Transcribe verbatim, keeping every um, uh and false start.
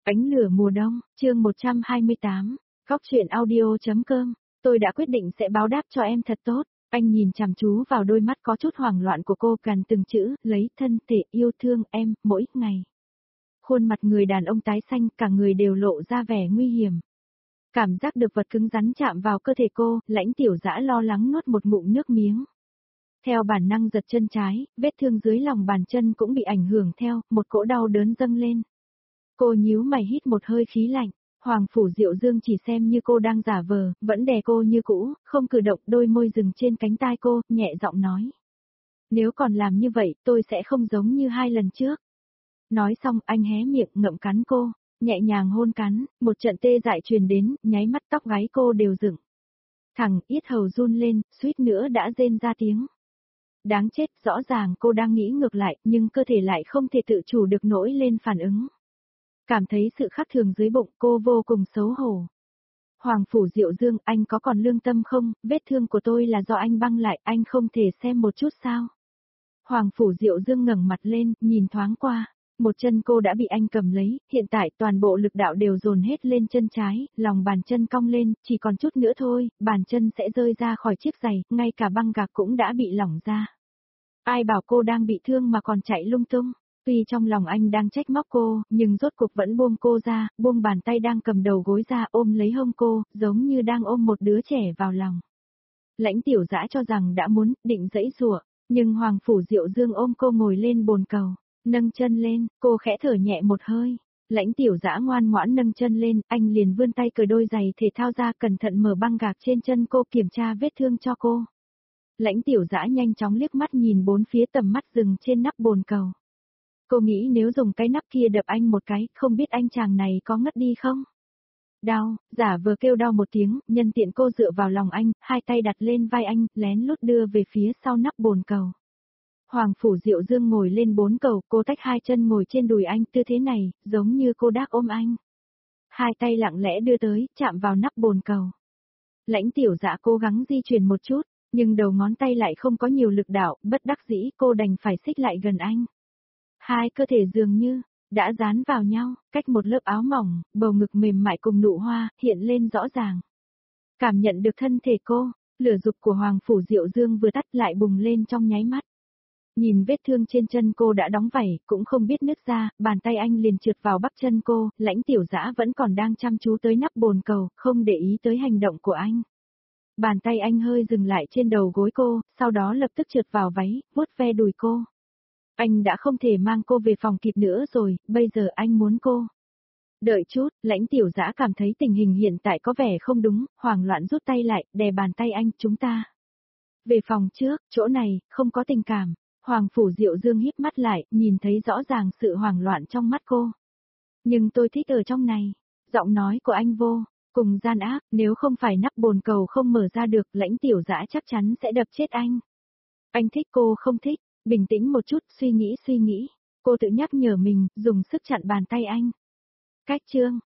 Ánh lửa mùa đông, chương một trăm hai mươi tám, Góc truyện audio.com, tôi đã quyết định sẽ báo đáp cho em thật tốt. Anh nhìn chằm chú vào đôi mắt có chút hoảng loạn của cô, gằn từng chữ, lấy thân thể yêu thương em, mỗi ngày. Khuôn mặt người đàn ông tái xanh, cả người đều lộ ra vẻ nguy hiểm. Cảm giác được vật cứng rắn chạm vào cơ thể cô, Lãnh Tiểu Dã lo lắng nuốt một ngụm nước miếng. Theo bản năng giật chân trái, vết thương dưới lòng bàn chân cũng bị ảnh hưởng theo, một cỗ đau đớn dâng lên. Cô nhíu mày hít một hơi khí lạnh, Hoàng Phủ Diệu Dương chỉ xem như cô đang giả vờ, vẫn đè cô như cũ, không cử động, đôi môi dừng trên cánh tai cô, nhẹ giọng nói. Nếu còn làm như vậy, tôi sẽ không giống như hai lần trước. Nói xong, anh hé miệng ngậm cắn cô, nhẹ nhàng hôn cắn, một trận tê dại truyền đến, nháy mắt tóc gáy cô đều dựng. Thẳng, yết hầu run lên, suýt nữa đã rên ra tiếng. Đáng chết, rõ ràng cô đang nghĩ ngược lại, nhưng cơ thể lại không thể tự chủ được nổi lên phản ứng. Cảm thấy sự khác thường dưới bụng, cô vô cùng xấu hổ. Hoàng Phủ Diệu Dương, anh có còn lương tâm không? Vết thương của tôi là do anh băng lại, anh không thể xem một chút sao? Hoàng Phủ Diệu Dương ngẩng mặt lên, nhìn thoáng qua. Một chân cô đã bị anh cầm lấy, hiện tại toàn bộ lực đạo đều dồn hết lên chân trái, lòng bàn chân cong lên, chỉ còn chút nữa thôi, bàn chân sẽ rơi ra khỏi chiếc giày, ngay cả băng gạc cũng đã bị lỏng ra. Ai bảo cô đang bị thương mà còn chạy lung tung? Tuy trong lòng anh đang trách móc cô, nhưng rốt cuộc vẫn buông cô ra, buông bàn tay đang cầm đầu gối ra ôm lấy hông cô, giống như đang ôm một đứa trẻ vào lòng. Lãnh Tiểu Dã cho rằng đã muốn, định giãy giụa, nhưng Hoàng Phủ Diệu Dương ôm cô ngồi lên bồn cầu, nâng chân lên, cô khẽ thở nhẹ một hơi. Lãnh Tiểu Dã ngoan ngoãn nâng chân lên, anh liền vươn tay cởi đôi giày thể thao ra, cẩn thận mở băng gạc trên chân cô, kiểm tra vết thương cho cô. Lãnh Tiểu Dã nhanh chóng liếc mắt nhìn bốn phía, tầm mắt dừng trên nắp bồn cầu. Cô nghĩ nếu dùng cái nắp kia đập anh một cái, không biết anh chàng này có ngất đi không? Đau, giả vờ kêu đau một tiếng, nhân tiện cô dựa vào lòng anh, hai tay đặt lên vai anh, lén lút đưa về phía sau nắp bồn cầu. Hoàng Phủ Diệu Dương ngồi lên bốn cầu, cô tách hai chân ngồi trên đùi anh, tư thế này, giống như cô đác ôm anh. Hai tay lặng lẽ đưa tới, chạm vào nắp bồn cầu. Lãnh Tiểu Dã cố gắng di chuyển một chút, nhưng đầu ngón tay lại không có nhiều lực đạo, bất đắc dĩ cô đành phải xích lại gần anh. Hai cơ thể dường như đã dán vào nhau, cách một lớp áo mỏng, bầu ngực mềm mại cùng nụ hoa hiện lên rõ ràng. Cảm nhận được thân thể cô, lửa dục của Hoàng Phủ Diệu Dương vừa tắt lại bùng lên trong nháy mắt. Nhìn vết thương trên chân cô đã đóng vảy, cũng không biết nứt ra, bàn tay anh liền trượt vào bắp chân cô, Lãnh Tiểu Dã vẫn còn đang chăm chú tới nắp bồn cầu, không để ý tới hành động của anh. Bàn tay anh hơi dừng lại trên đầu gối cô, sau đó lập tức trượt vào váy, vuốt ve đùi cô. Anh đã không thể mang cô về phòng kịp nữa rồi, bây giờ anh muốn cô. Đợi chút, Lãnh Tiểu Dã cảm thấy tình hình hiện tại có vẻ không đúng, hoảng loạn rút tay lại, đè bàn tay anh, chúng ta. Về phòng trước, chỗ này, không có tình cảm. Hoàng Phủ Diệu Dương híp mắt lại, nhìn thấy rõ ràng sự hoảng loạn trong mắt cô. Nhưng tôi thích ở trong này. Giọng nói của anh vô cùng gian ác, nếu không phải nắp bồn cầu không mở ra được, Lãnh Tiểu Dã chắc chắn sẽ đập chết anh. Anh thích cô không thích. Bình tĩnh một chút, suy nghĩ suy nghĩ. Cô tự nhắc nhở mình, dùng sức chặn bàn tay anh. Cách chương,